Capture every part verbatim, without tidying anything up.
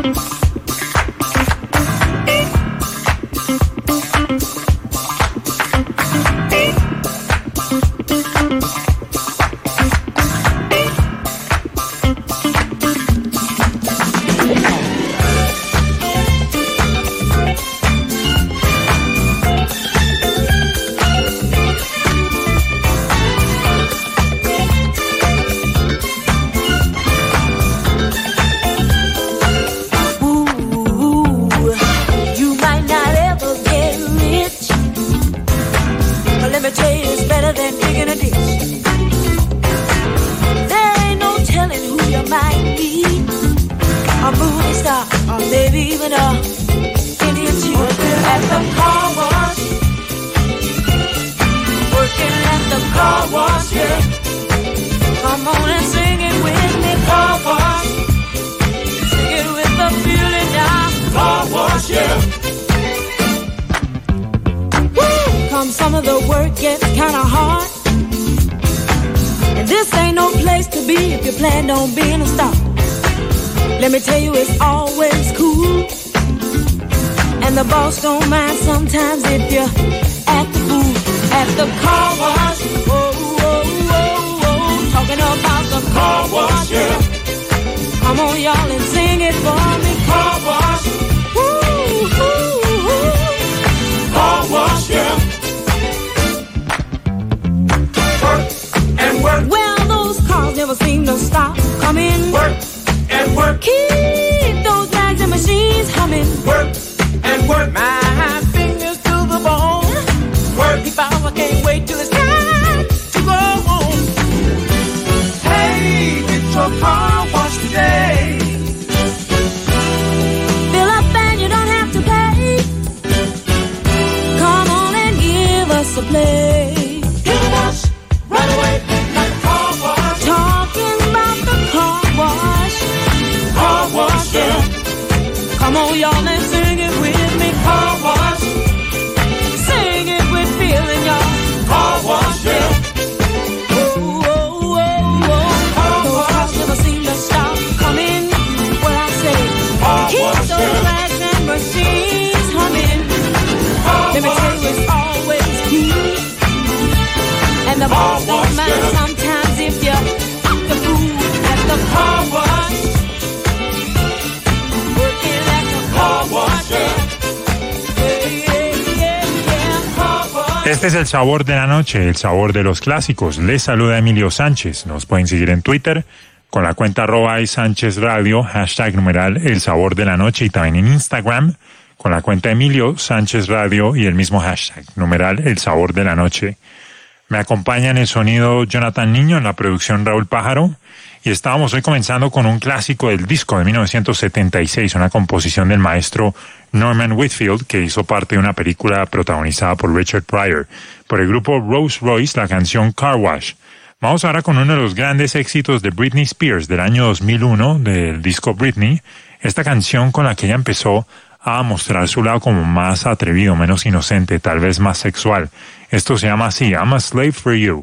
Este es el sabor de la noche, el sabor de los clásicos. Les saluda Emilio Sánchez. Nos pueden seguir en Twitter con la cuenta arroba Sánchez Radio, hashtag numeral el sabor de la noche, y también en Instagram con la cuenta Emilio Sánchez Radio y el mismo hashtag, numeral el sabor de la noche. Me acompaña en el sonido Jonathan Niño, en la producción Raúl Pájaro, y estábamos hoy comenzando con un clásico del disco de mil novecientos setenta y seis, una composición del maestro Norman Whitfield, que hizo parte de una película protagonizada por Richard Pryor, por el grupo Rolls Royce, la canción Car Wash. Vamos ahora con uno de los grandes éxitos de Britney Spears del año dos mil uno, del disco Britney, esta canción con la que ella empezó a mostrar su lado como más atrevido, menos inocente, tal vez más sexual. Esto se llama así, I'm a Slave for You.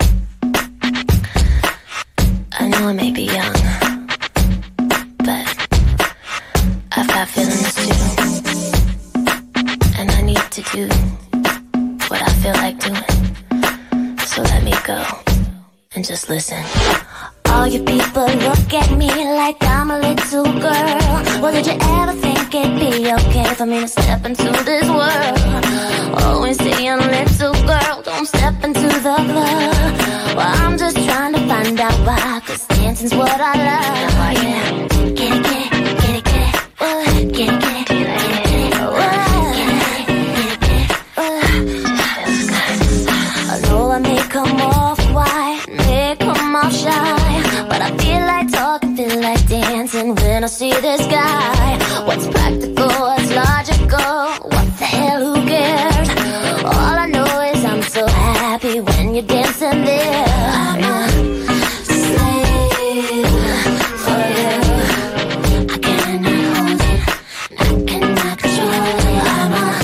I know I may be young, but I've got feelings too, and I need to do what I feel like doing, so let me go and just listen. All you people look at me like I'm a little girl. Well, did you ever think it'd be okay for me to step into this world? Always saying, little girl, don't step into the club. Well, I'm just trying to find out why, 'cause dancing's what I love. Oh, yeah. Get it, get it, get it, get it. Uh, get it, get it, get it, get it. Uh, get it, get it, get it. Uh, I know I may come off white, may come off shy, but I feel like talking, feel like dancing when I see this guy. What's practical, what's logical, what the hell, who cares? All I know is I'm so happy when you're dancing there. I'm a slave for you. I cannot hold it, I cannot control it. I'm a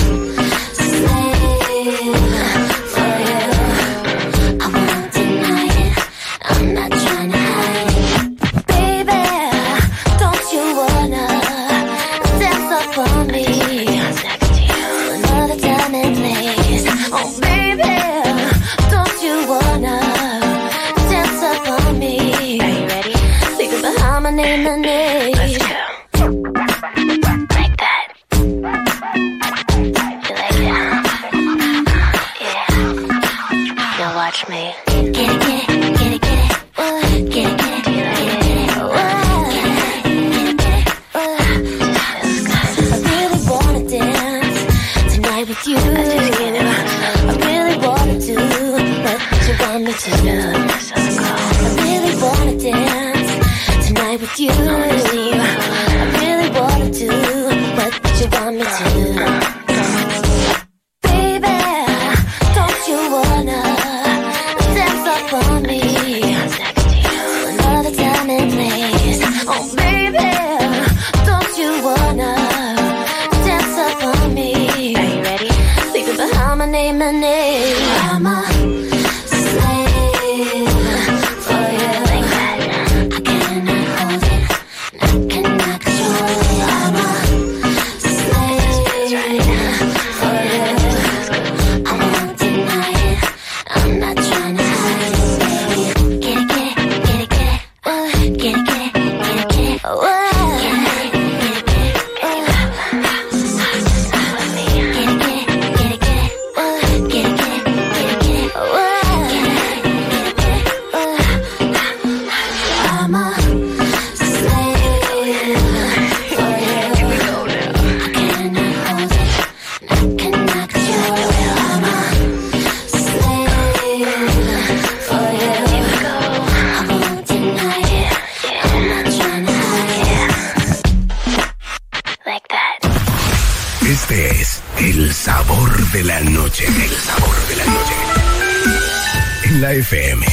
slave for you. I won't deny it, I'm not trying to hide it. Baby, don't you wanna touch me. Get it, get it, get it, get it. Uh, get it, get it, get it, get it. Uh, get it, get it, get it. Uh, I really wanna dance tonight with you. I really wanna do what you want me to do. I really wanna dance tonight with you. I really wanna do what you want me to do. My name, I'm a slave for you. Like that. I cannot hold it, I cannot control it. I'm a slave for you. I won't deny it, I'm not trying to hide it, baby. Get it, get it, get it, get it. Uh, get it, get it, get it, get it. Uh, Este es el sabor de la noche. El sabor de la noche. En la F M.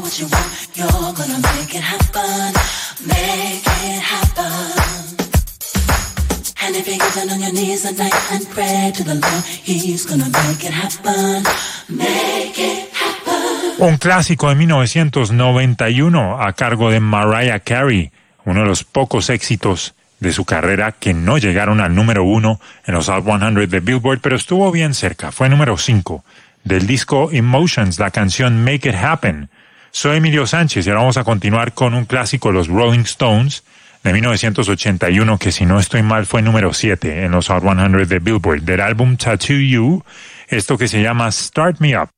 what you want, you're gonna make it happen, make it happen. And if you get down on your knees tonight and pray to the Lord, He's gonna make it happen, make it happen. Un clásico de mil novecientos noventa y uno a cargo de Mariah Carey, uno de los pocos éxitos de su carrera que no llegaron al número uno en los Hot cien de Billboard, pero estuvo bien cerca, fue número cinco. Del disco Emotions, la canción Make It Happen. Soy Emilio Sánchez y ahora vamos a continuar con un clásico, los Rolling Stones, de mil novecientos ochenta y uno, que si no estoy mal fue número siete en los Hot cien de Billboard, del álbum Tattoo You, esto que se llama Start Me Up.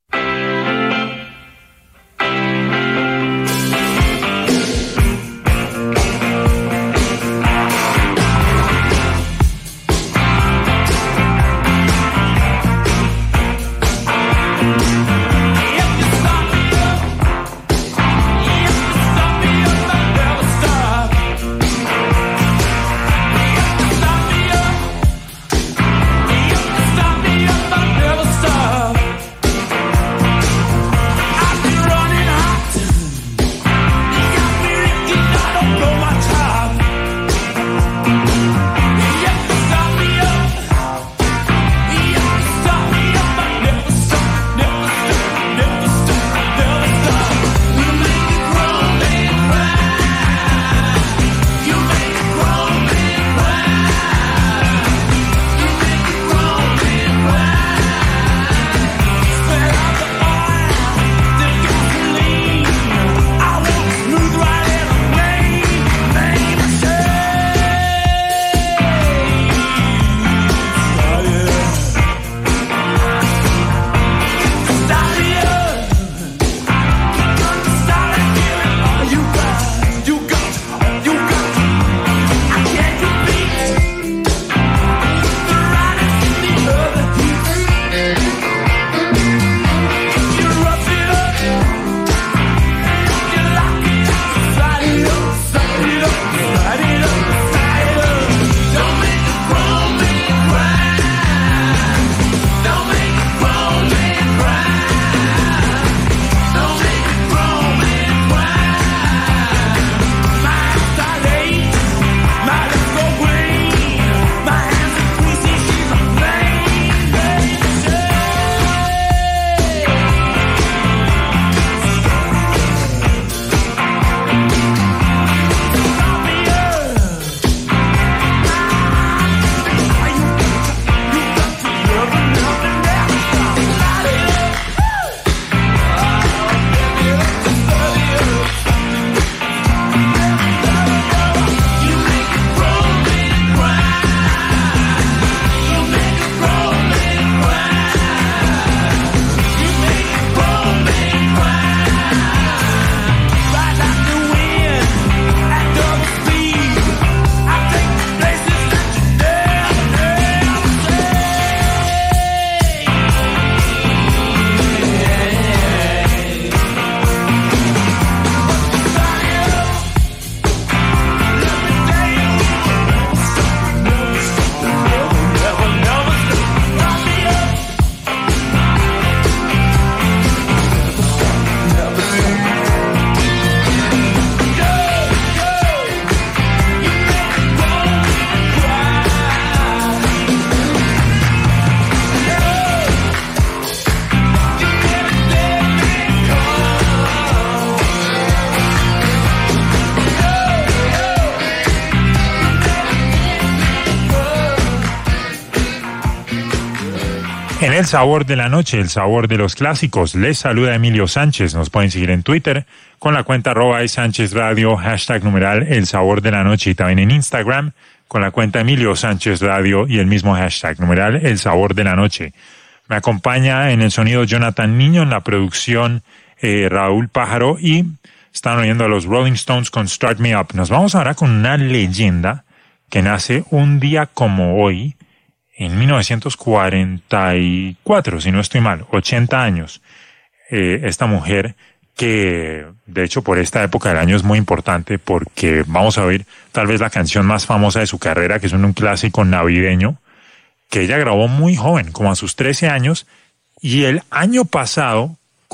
En el sabor de la noche, el sabor de los clásicos, les saluda Emilio Sánchez. Nos pueden seguir en Twitter con la cuenta arroba Sánchez Radio, hashtag numeral el sabor de la noche, y también en Instagram con la cuenta Emilio Sánchez Radio y el mismo hashtag numeral el sabor de la noche. Me acompaña en el sonido Jonathan Niño, en la producción eh, Raúl Pájaro, y están oyendo a los Rolling Stones con Start Me Up. Nos vamos ahora con una leyenda que nace un día como hoy, en mil novecientos cuarenta y cuatro, si no estoy mal, ochenta años. Eh, esta mujer que, de hecho, por esta época del año es muy importante porque vamos a oír tal vez la canción más famosa de su carrera, que es un, un clásico navideño, que ella grabó muy joven, como a sus trece años, y el año pasado, con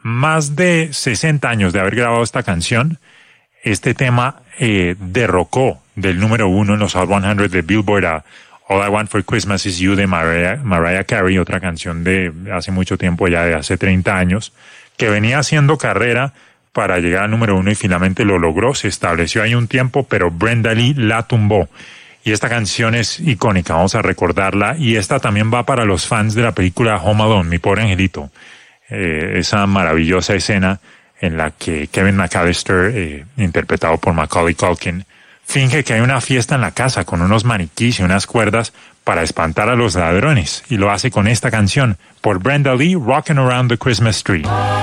más de sesenta años de haber grabado esta canción, este tema eh, derrocó del número uno en los Hot cien de Billboard a All I Want for Christmas Is You de Mariah, Mariah Carey, otra canción de hace mucho tiempo, ya de hace treinta años, que venía haciendo carrera para llegar al número uno y finalmente lo logró. Se estableció ahí un tiempo, pero Brenda Lee la tumbó. Y esta canción es icónica, vamos a recordarla. Y esta también va para los fans de la película Home Alone, Mi Pobre Angelito. Eh, esa maravillosa escena en la que Kevin McAllister, eh, interpretado por Macaulay Culkin, finge que hay una fiesta en la casa con unos maniquís y unas cuerdas para espantar a los ladrones. Y lo hace con esta canción, por Brenda Lee, Rockin' Around the Christmas Tree.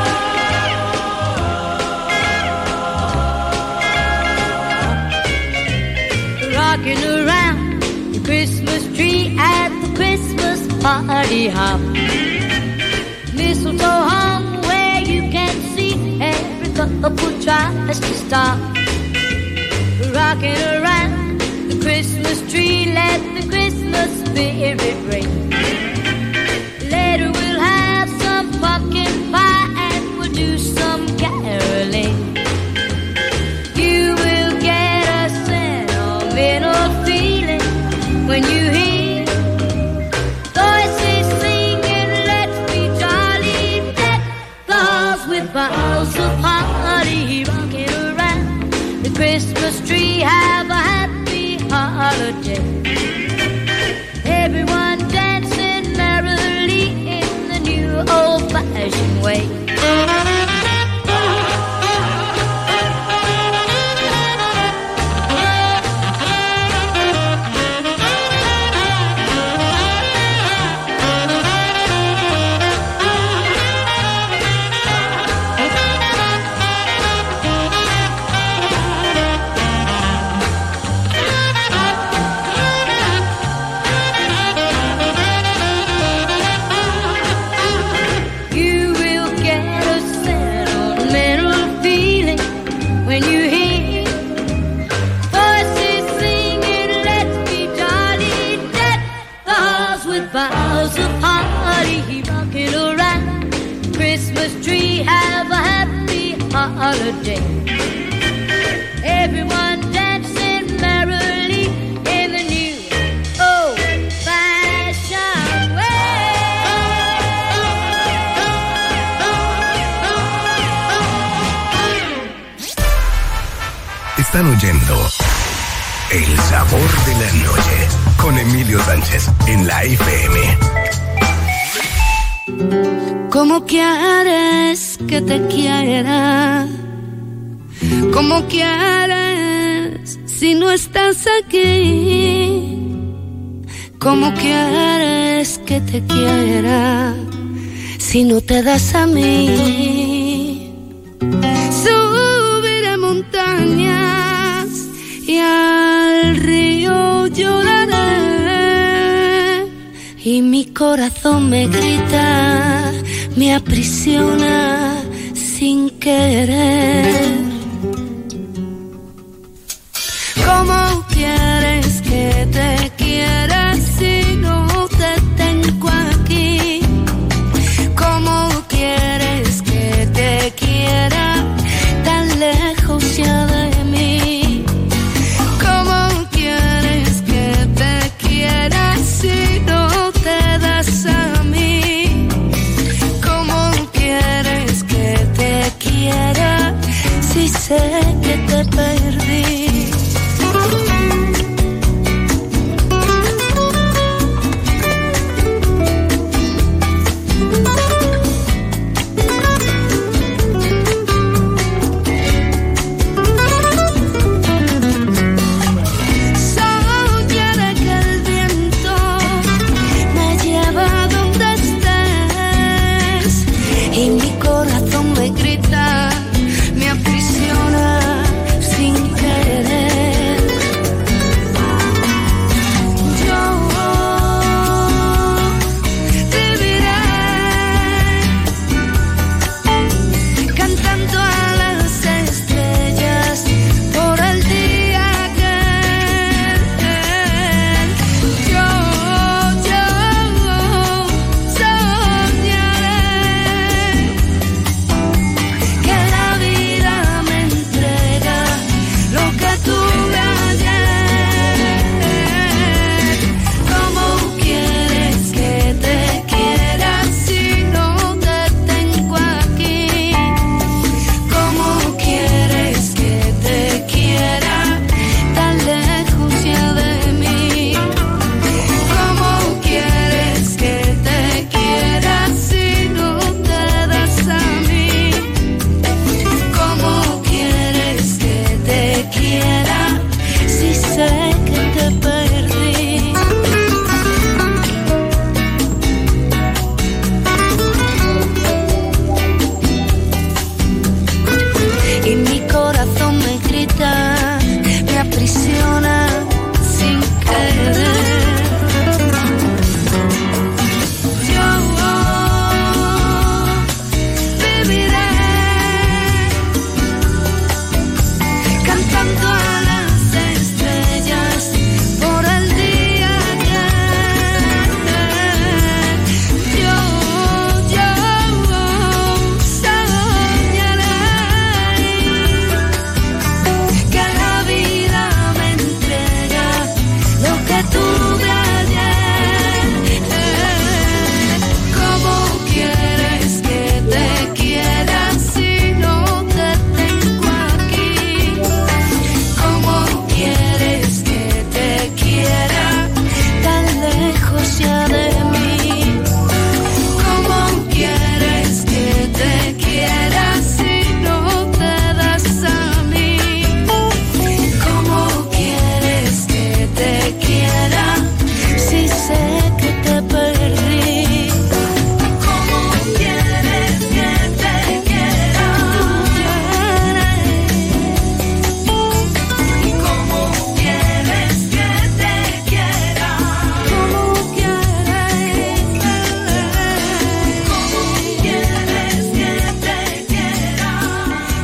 Rocking around the Christmas tree at the Christmas party hop. Mistletoe hung where you can see every couple tries to stop. Rocking around the Christmas tree, let the Christmas spirit ring. Later we'll have some pumpkin pie and we'll do some caroling. You will get a sentimental feeling when you hear voices singing, let's be jolly, deck the halls with boughs of holly. Rocking around the Christmas tree, have a happy holiday. Everyone dancing merrily in the new old-fashioned way. Boughs of holly, rocking around the Christmas tree, have a happy holiday. Everyone dancing merrily in the new old-fashioned way. Están oyendo El Sabor de la Noche con Emilio Sánchez en la F M. ¿Cómo quieres que te quiera? ¿Cómo quieres si no estás aquí? ¿Cómo quieres que te quiera si no te das a mí? Subiré montañas y al río lloraré, y mi corazón me grita, me aprisiona sin querer. ¿Cómo quieres que te quiera si no te tengo aquí? ¿Cómo quieres que te quiera tan lejos ya de mí? ¿Cómo quieres que te quiera si no te das a mí? ¿Cómo quieres que te quiera si sé que te perdí? Sin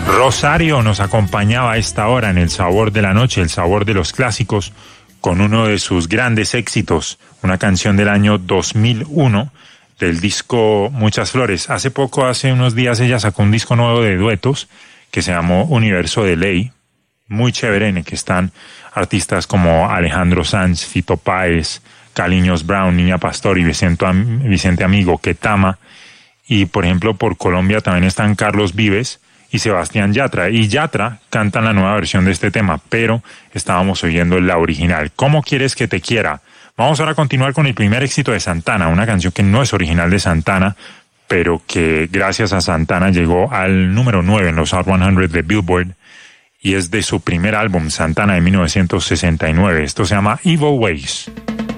Rosario nos acompañaba a esta hora en El Sabor de la Noche, el sabor de los clásicos, con uno de sus grandes éxitos, una canción del año dos mil uno, del disco Muchas Flores. Hace poco, hace unos días, ella sacó un disco nuevo de duetos que se llamó Universo de Ley, muy chévere, en el que están artistas como Alejandro Sanz, Fito Páez, Caliños Brown, Niña Pastor y Vicente, Vicente Amigo, Ketama. Y, por ejemplo, por Colombia también están Carlos Vives y Sebastián Yatra. Y Yatra cantan la nueva versión de este tema, pero estábamos oyendo la original. ¿Cómo quieres que te quiera? Vamos ahora a continuar con el primer éxito de Santana, una canción que no es original de Santana, pero que gracias a Santana llegó al número nueve en los Hot cien de Billboard, y es de su primer álbum, Santana, de mil novecientos sesenta y nueve. Esto se llama Evil Ways.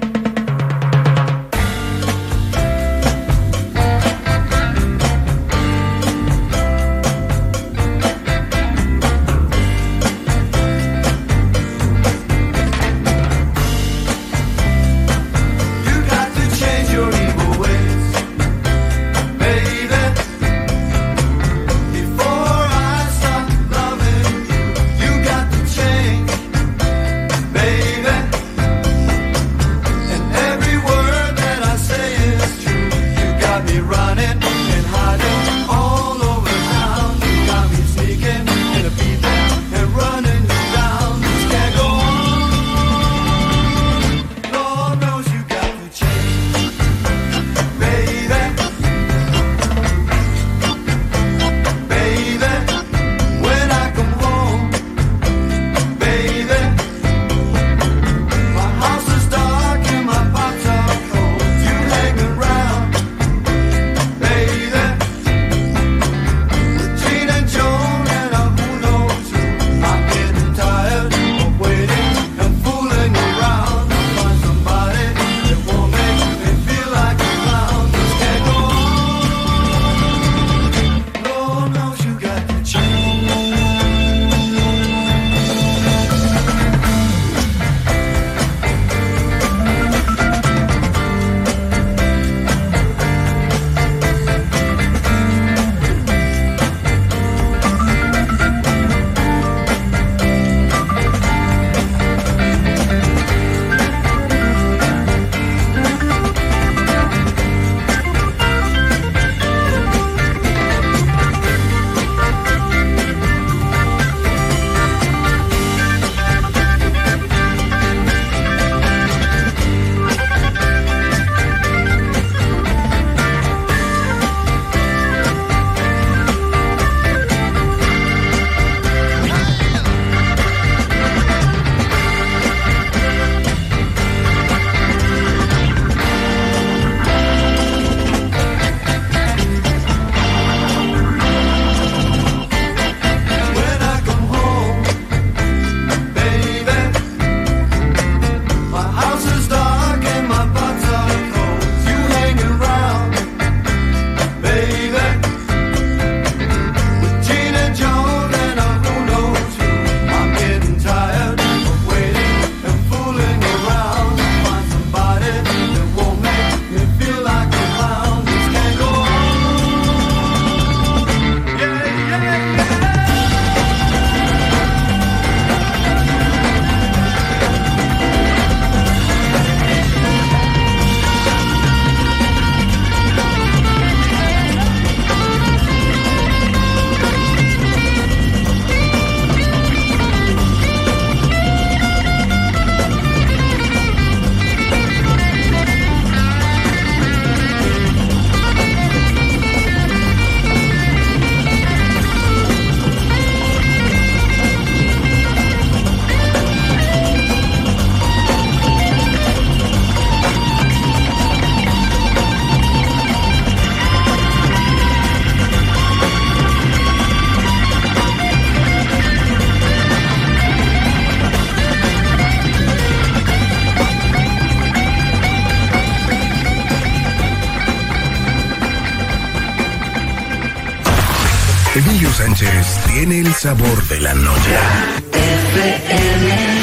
Emilio Sánchez tiene el sabor de la noche. F M.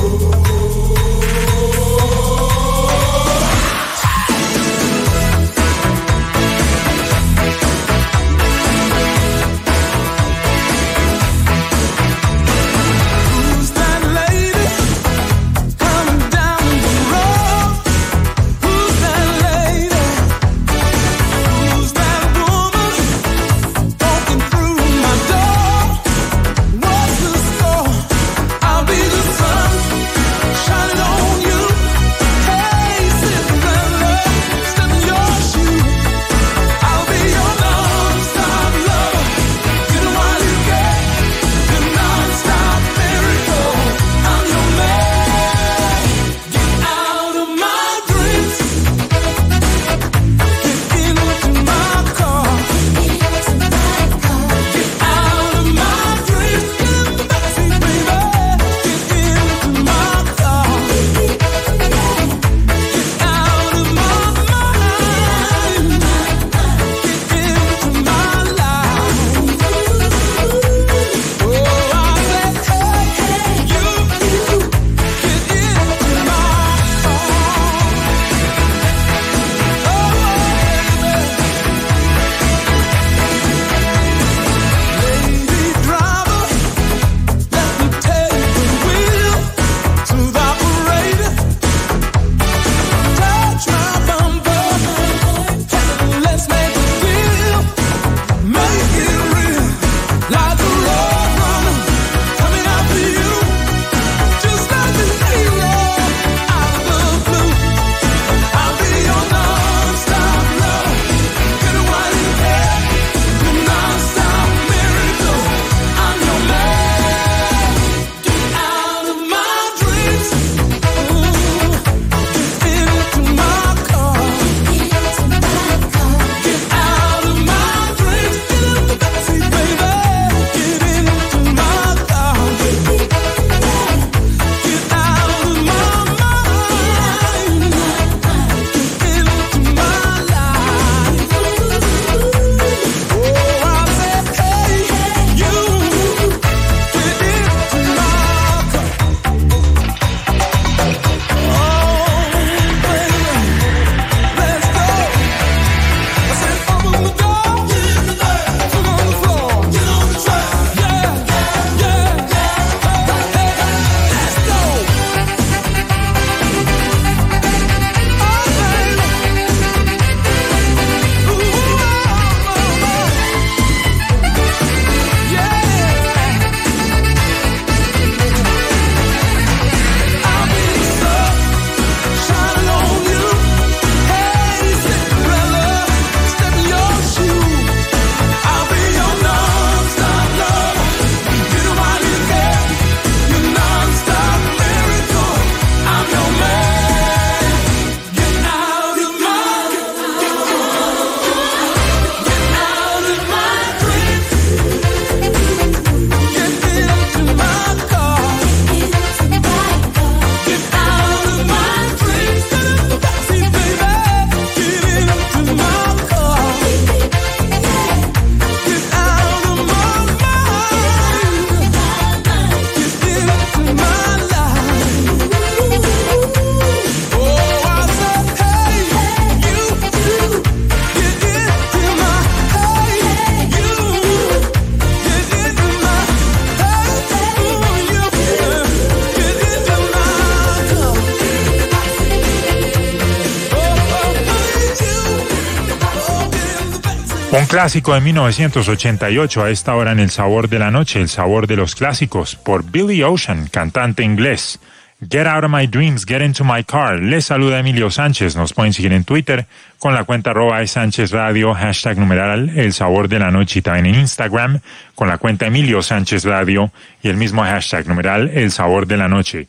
Un clásico de mil novecientos ochenta y ocho a esta hora en El Sabor de la Noche, El Sabor de los Clásicos, por Billy Ocean, cantante inglés. Get Out of My Dreams, Get Into My Car. Les saluda Emilio Sánchez. Nos pueden seguir en Twitter con la cuenta arroba Sánchez Radio, hashtag numeral El Sabor de la Noche, y también en Instagram con la cuenta Emilio Sánchez Radio y el mismo hashtag numeral El Sabor de la Noche.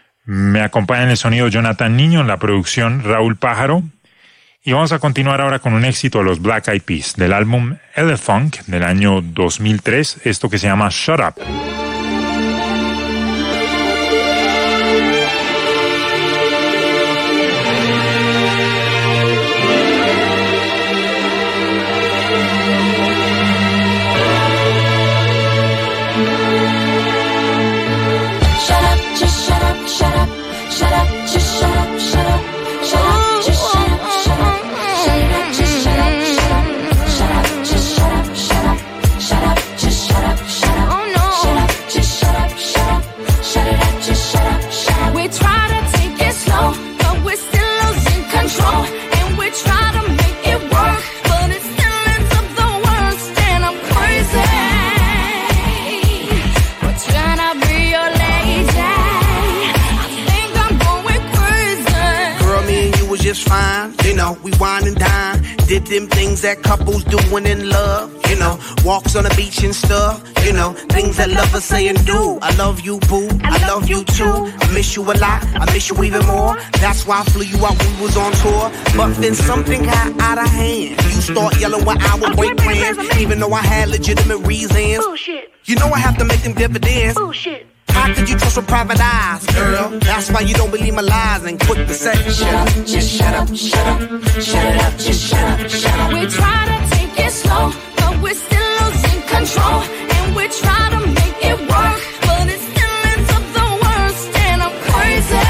Me acompaña en el sonido Jonathan Niño, en la producción Raúl Pájaro. Y vamos a continuar ahora con un éxito de los Black Eyed Peas, del álbum Elefunk del año dos mil tres, esto que se llama Shut Up. Shut up, just shut up, shut up. is fine. You know, we wine and dine. Did them things that couples doing in love. You know, walks on the beach and stuff. You know, things that lovers say and do. I love you, boo. I, I love you too. I miss you a lot. I miss you even more. That's why I flew you out when we was on tour. But then something got out of hand. You start yelling when I would break plans, even though I had legitimate reasons. Bullshit. You know I have to make them dividends. Bullshit. How could you trust with private eyes, girl? That's why you don't believe my lies and quit the sex. Shut up, just shut up, shut up, shut it up, just shut up, shut up. We try to take it slow, but we're still losing control, and we try to make it work, but it still ends up the worst, and I'm crazy.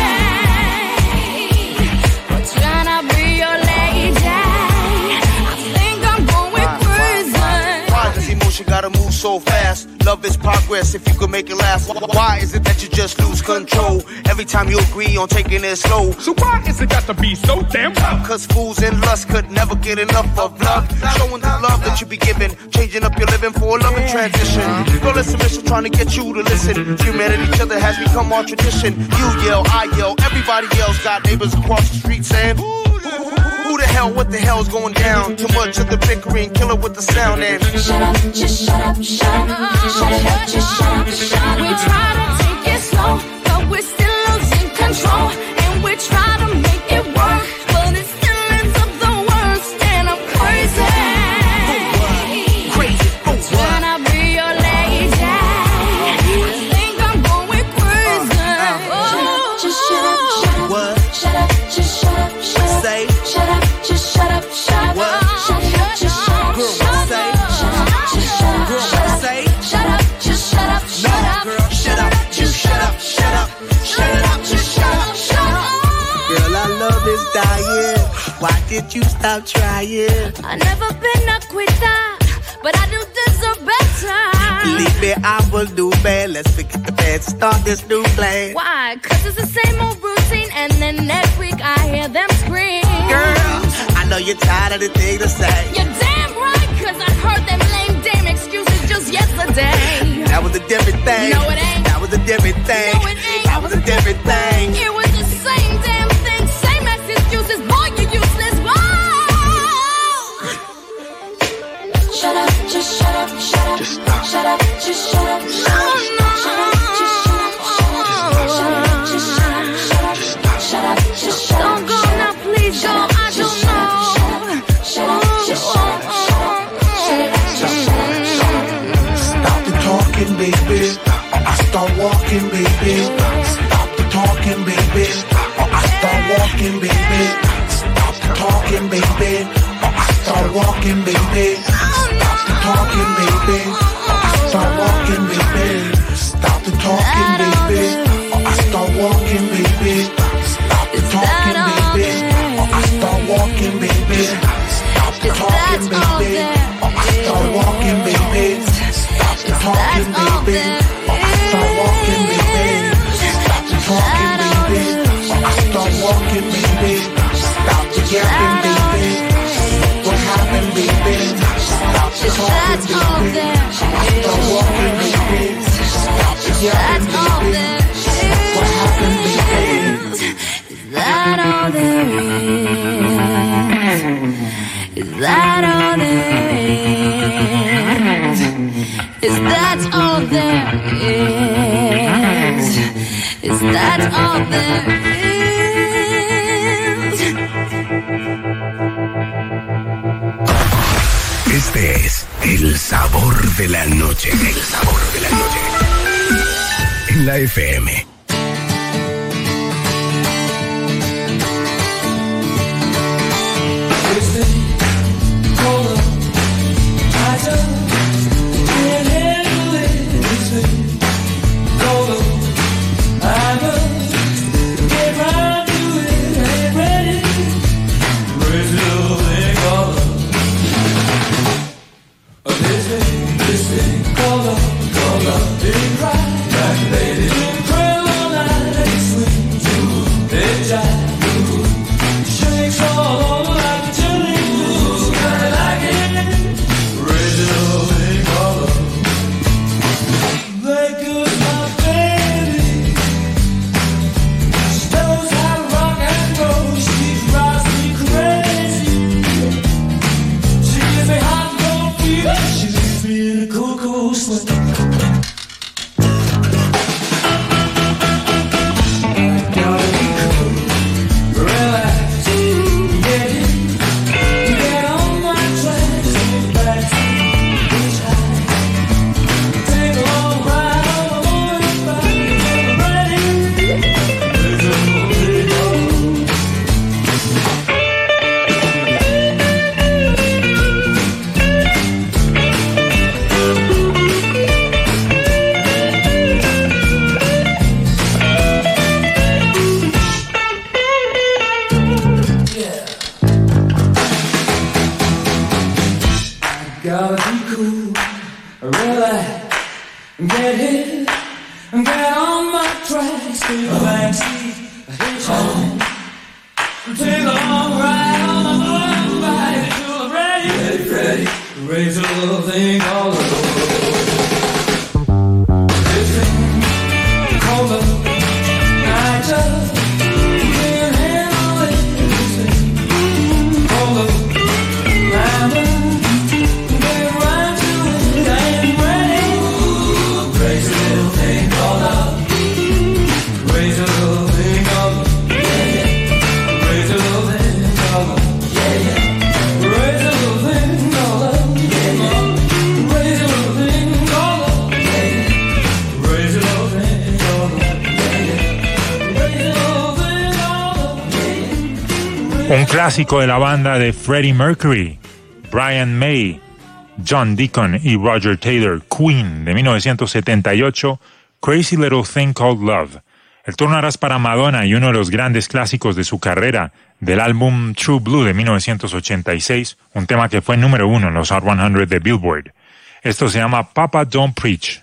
We're trying to be your lady. I think I'm going crazy. Why does emotion gotta move so fast? Love is progress if you could make it last. Why is it that you just lose control every time you agree on taking it slow? So why is it got to be so damn tough? Cause fools and lust could never get enough of love. Showing the love that you be giving, changing up your living for a loving transition. Girl, it's a mission trying to get you to listen. Humanity, each other has become our tradition. You yell, I yell, everybody yells. Got neighbors across the street saying, who the hell, what the hell's going down? Too much of the bickering, kill it with the sound and shut up, just shut up, shut up, shut it up, just shut up, shut up. We try to take it slow, but we're still losing control, and we try to make it work, but it still ends up the worst, and I'm crazy. Crazy, when I be your lady, I think I'm going crazy. Oh, just shut up, shut up, what? Shut up, just shut up, shut up. Say, shut up, just shut up, shut up. What? Shut up, just shut up, shut up. Say, shut up, just shut up, shut up. Say, shut up, just shut up, shut up. Girl, shut up, just shut up, shut up. Shut it up, just shut up, shut up. Girl, I love is dying. Why did you stop trying? I never been a quitter, but I do deserve better. Believe me, I will do bad. Let's forget the bad, start this new plan. Why? Cause it's the same old routine, and then next week I hear them scream. Girl, I know you're tired of the thing to say. You're damn right, cause I heard them lame damn excuses just yesterday. That was a different thing. No, it ain't. That was a different thing. No, it ain't. That was a different thing. It was the same damn thing. Same ass excuses. Boy, you useless. Whoa. Shut up, just shut up, shut up. Just stop. Shut up, just shut up. No, no. Shut up, just shut up, shut up. Shut up, just shut up, shut up. Shut up, just shut up. Don't go now, please go. I don't know. Shut up, just shut up, shut up. Shut up, just shut up. Stop the talking, baby. Or I start walking, baby. Stop the talking, baby. Or I start walking, baby. Stop the talking, baby. Or I start walking, baby. Stop the talking, baby. Or I start walking, baby. Stop the talking, baby. Or I start walking, baby. Stop the talking, baby. Or I start walking, baby. Stop the talking, baby. Or I start walking, baby. Stop the talking, baby. Or I start walking, baby. Stop the talking, baby. Or I start walking, baby. Stop the yapping, baby. What happened, baby? Stop the talking, baby. Or I start walking, baby. Stop the yapping, baby. What happened, baby? Is that all there is? Is that all there is? Is that all there is? Is that all there is? Este es el sabor de la noche. El sabor de la noche. En la F M. This thing called love, called love, is right, right, lady. Incredible. Raise a little thing called love. This thing called love. I just can't handle it. This thing called love. I'm get right to it. I ain't ready. Raise a little thing called love. Raise a little thing called love. Yeah, yeah. Raise a little thing called love. Yeah, yeah. Raise a little thing called love. Un clásico de la banda de Freddie Mercury, Brian May, John Deacon y Roger Taylor, Queen, de mil novecientos setenta y ocho, Crazy Little Thing Called Love. El turno ahora es para Madonna y uno de los grandes clásicos de su carrera, del álbum True Blue de mil novecientos ochenta y seis, un tema que fue número uno en los Hot cien de Billboard. Esto se llama Papa Don't Preach.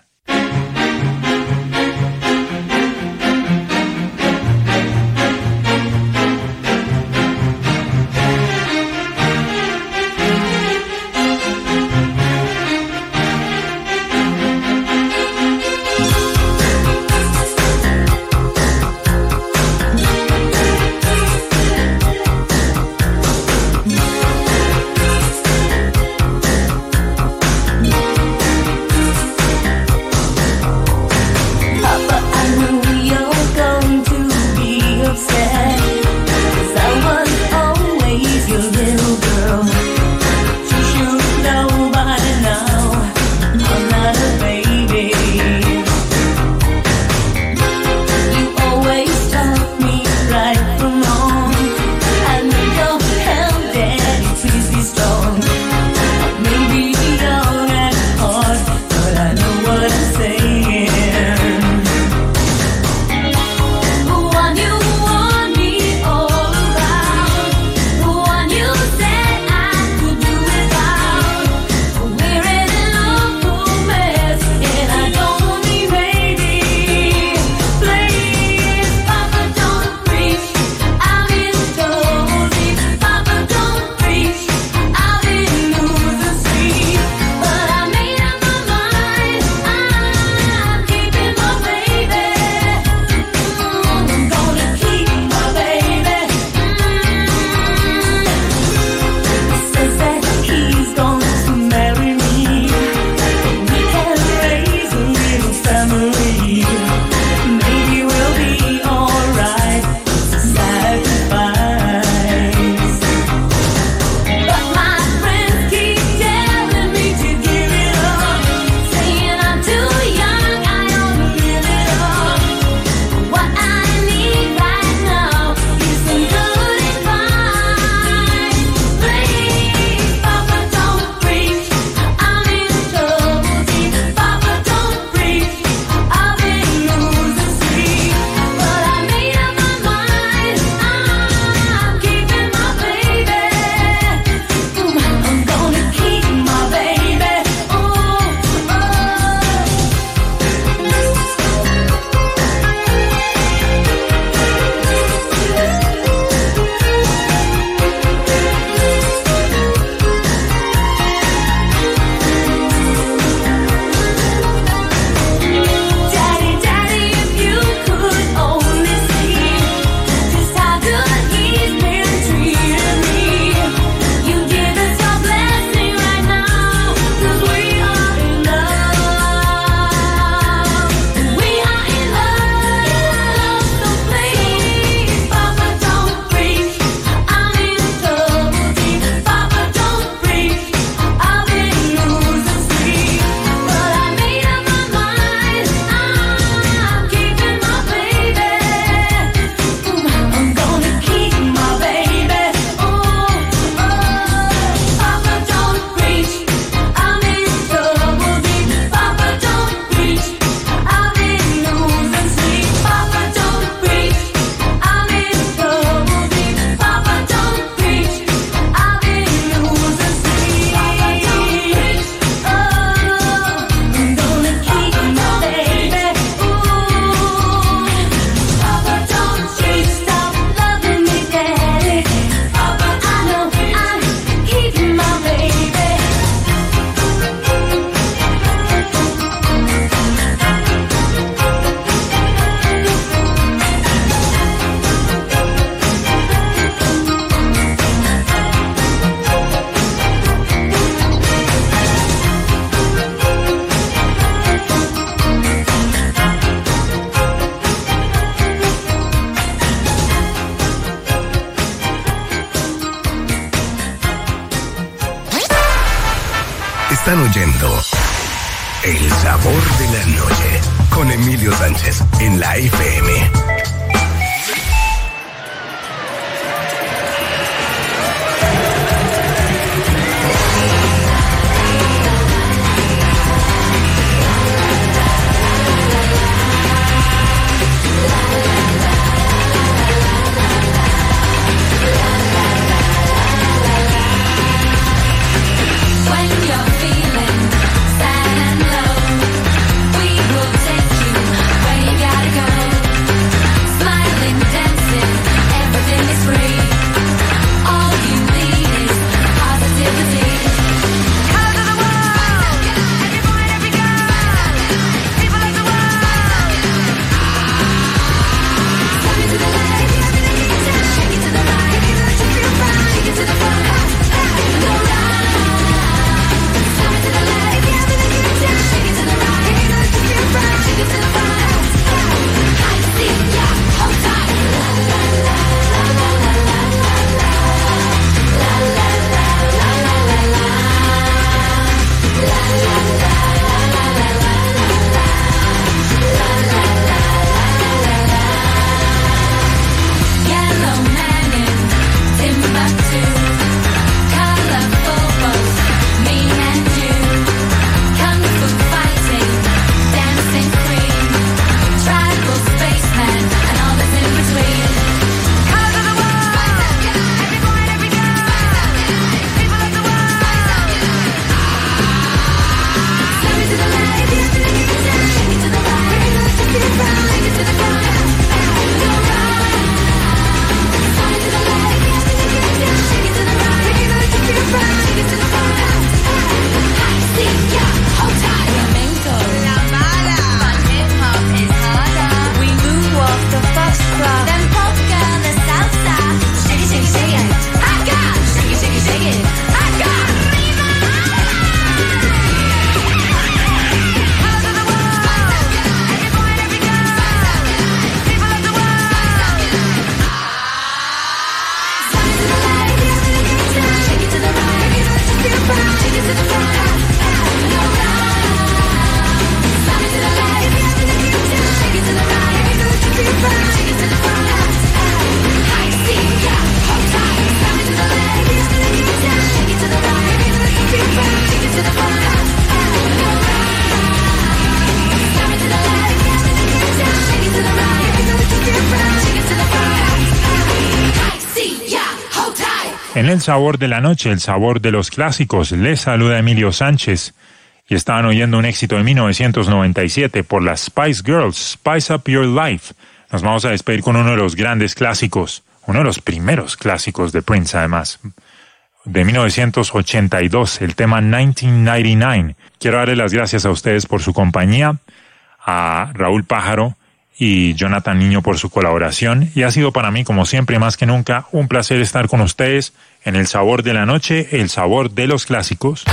Están oyendo El Sabor de la Noche con Emilio Sánchez en la F M. En El Sabor de la Noche, el sabor de los clásicos, les saluda Emilio Sánchez y estaban oyendo un éxito de mil novecientos noventa y siete por las Spice Girls, Spice Up Your Life. Nos vamos a despedir con uno de los grandes clásicos, uno de los primeros clásicos de Prince además, de mil novecientos ochenta y dos, el tema mil novecientos noventa y nueve. Quiero darle las gracias a ustedes por su compañía, a Raúl Pájaro y Jonathan Niño por su colaboración, y ha sido para mí, como siempre, más que nunca, un placer estar con ustedes en El Sabor de la Noche, el sabor de los clásicos.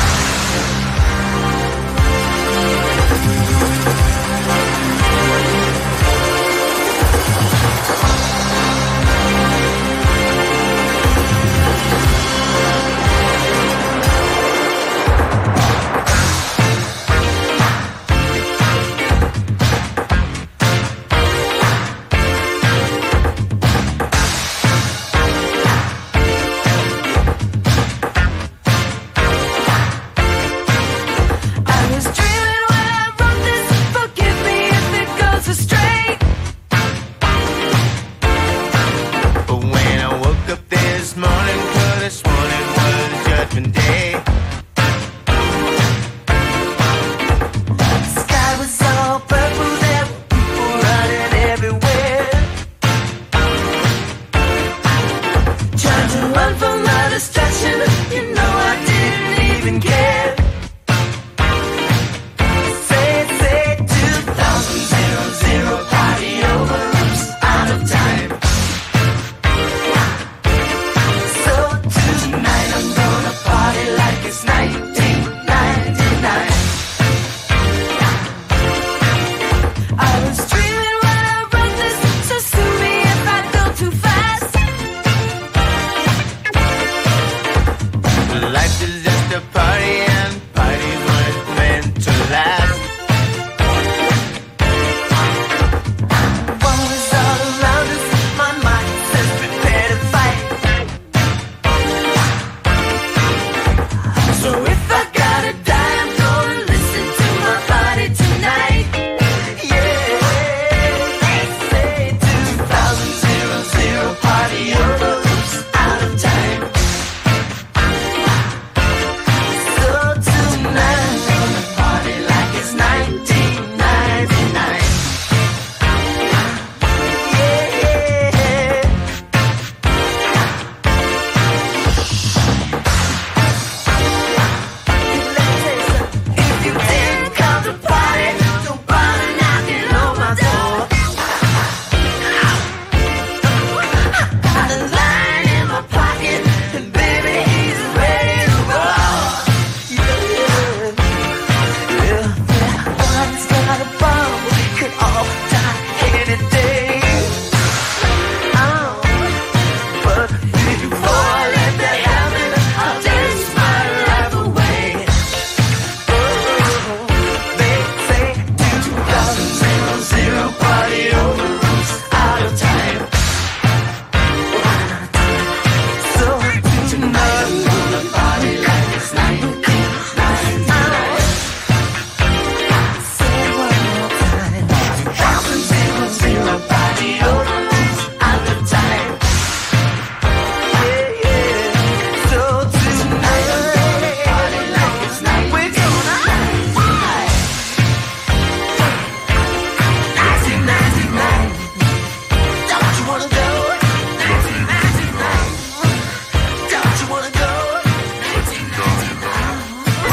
Run for